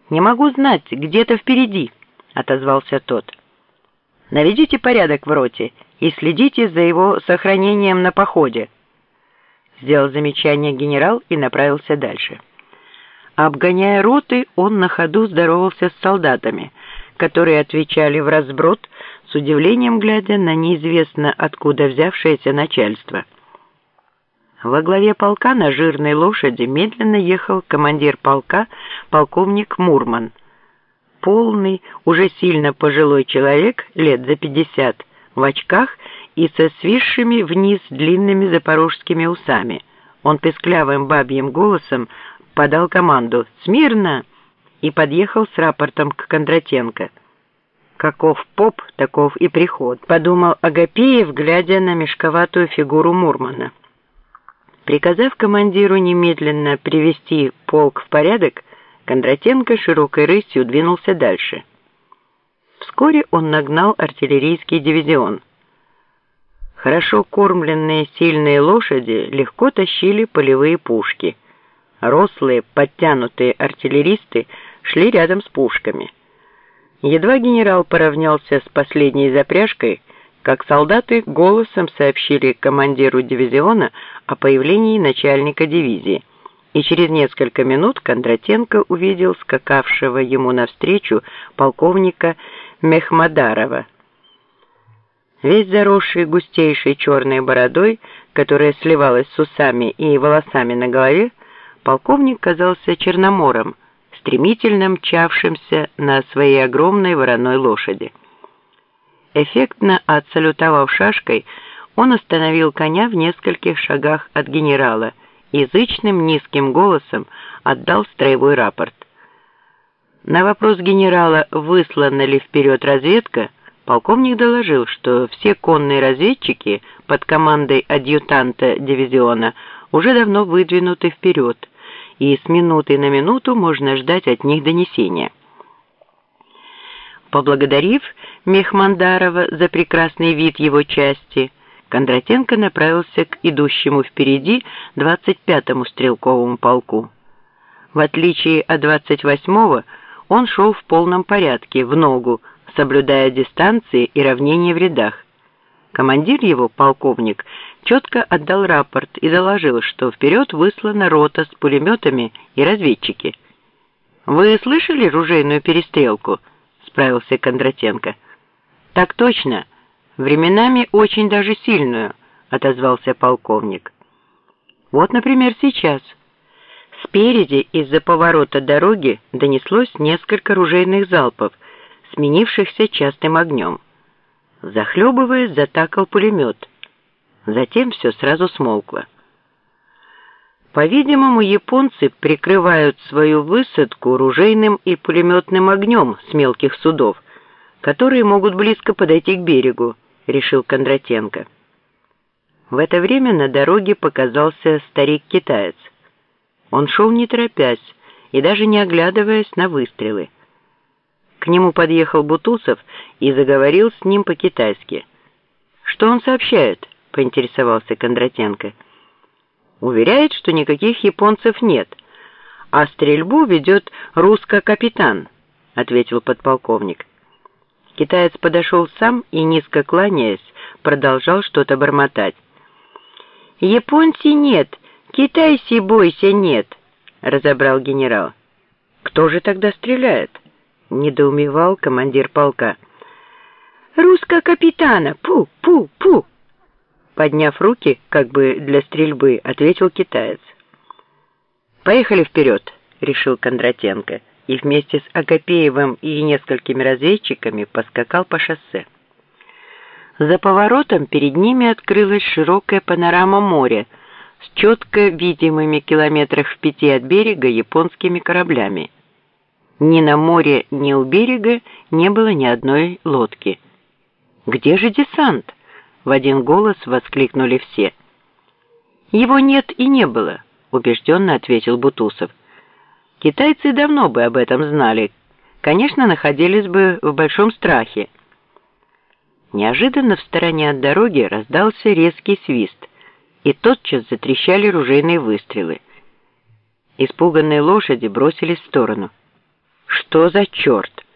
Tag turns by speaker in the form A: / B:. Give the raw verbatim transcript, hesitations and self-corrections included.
A: «Не могу знать, где-то впереди», — отозвался тот. «Наведите порядок в роте и следите за его сохранением на походе», — сделал замечание генерал и направился дальше. Обгоняя роты, он на ходу здоровался с солдатами, которые отвечали вразброд, с удивлением глядя на неизвестно откуда взявшееся начальство. Во главе полка на жирной лошади медленно ехал командир полка, полковник Мурман. Полный, уже сильно пожилой человек, лет за пятьдесят, в очках и со свисшими вниз длинными запорожскими усами. Он песклявым бабьим голосом подал команду «Смирно!» и подъехал с рапортом к Кондратенко. «Каков поп, таков и приход», — подумал Агапеев, глядя на мешковатую фигуру Мурмана. Приказав командиру немедленно привести полк в порядок, Кондратенко широкой рысью двинулся дальше. Вскоре он нагнал артиллерийский дивизион. Хорошо кормленные сильные лошади легко тащили полевые пушки. Рослые, подтянутые артиллеристы шли рядом с пушками. Едва генерал поравнялся с последней запряжкой, как солдаты голосом сообщили командиру дивизиона о появлении начальника дивизии, и через несколько минут Кондратенко увидел скакавшего ему навстречу полковника Мехмадарова. Весь заросший густейшей черной бородой, которая сливалась с усами и волосами на голове, полковник казался черномором, стремительно мчавшимся на своей огромной вороной лошади. Эффектно отсалютовав шашкой, он остановил коня в нескольких шагах от генерала и зычным низким голосом отдал строевой рапорт. На вопрос генерала, выслана ли вперед разведка, полковник доложил, что все конные разведчики под командой адъютанта дивизиона уже давно выдвинуты вперед, и с минуты на минуту можно ждать от них донесения. Поблагодарив Мехмандарова за прекрасный вид его части, Кондратенко направился к идущему впереди двадцать пятому стрелковому полку. В отличие от двадцать восьмого, он шел в полном порядке, в ногу, соблюдая дистанции и равнение в рядах. Командир его, полковник, четко отдал рапорт и доложил, что вперед выслана рота с пулеметами и разведчики. «Вы слышали ружейную перестрелку?» — справился Кондратенко. «Так точно. Временами очень даже сильную», — отозвался полковник. «Вот, например, сейчас». Спереди из-за поворота дороги донеслось несколько ружейных залпов, сменившихся частым огнем. Захлебываясь, затакал пулемет. Затем все сразу смолкло. По-видимому, японцы прикрывают свою высадку ружейным и пулеметным огнем с мелких судов, которые могут близко подойти к берегу, решил Кондратенко. В это время на дороге показался старик-китаец. Он шел не торопясь и даже не оглядываясь на выстрелы. К нему подъехал Бутусов и заговорил с ним по-китайски. «Что он сообщает?» — поинтересовался Кондратенко. «Уверяет, что никаких японцев нет, а стрельбу ведет русско-капитан», — ответил подполковник. Китаец подошел сам и, низко кланяясь, продолжал что-то бормотать. «Японцев нет, китайцы бойся нет», — разобрал генерал. «Кто же тогда стреляет?» — недоумевал командир полка. «Русско-капитана! Пу-пу-пу!» Подняв руки, как бы для стрельбы, ответил китаец. «Поехали вперед», — решил Кондратенко, и вместе с Агапеевым и несколькими разведчиками поскакал по шоссе. За поворотом перед ними открылась широкая панорама моря с четко видимыми километрах в пяти от берега японскими кораблями. Ни на море, ни у берега не было ни одной лодки. «Где же десант?» — в один голос воскликнули все. «Его нет и не было», — убежденно ответил Бутусов. «Китайцы давно бы об этом знали, конечно, находились бы в большом страхе». Неожиданно в стороне от дороги раздался резкий свист, и тотчас затрещали ружейные выстрелы. Испуганные лошади бросились в сторону. Что за черт?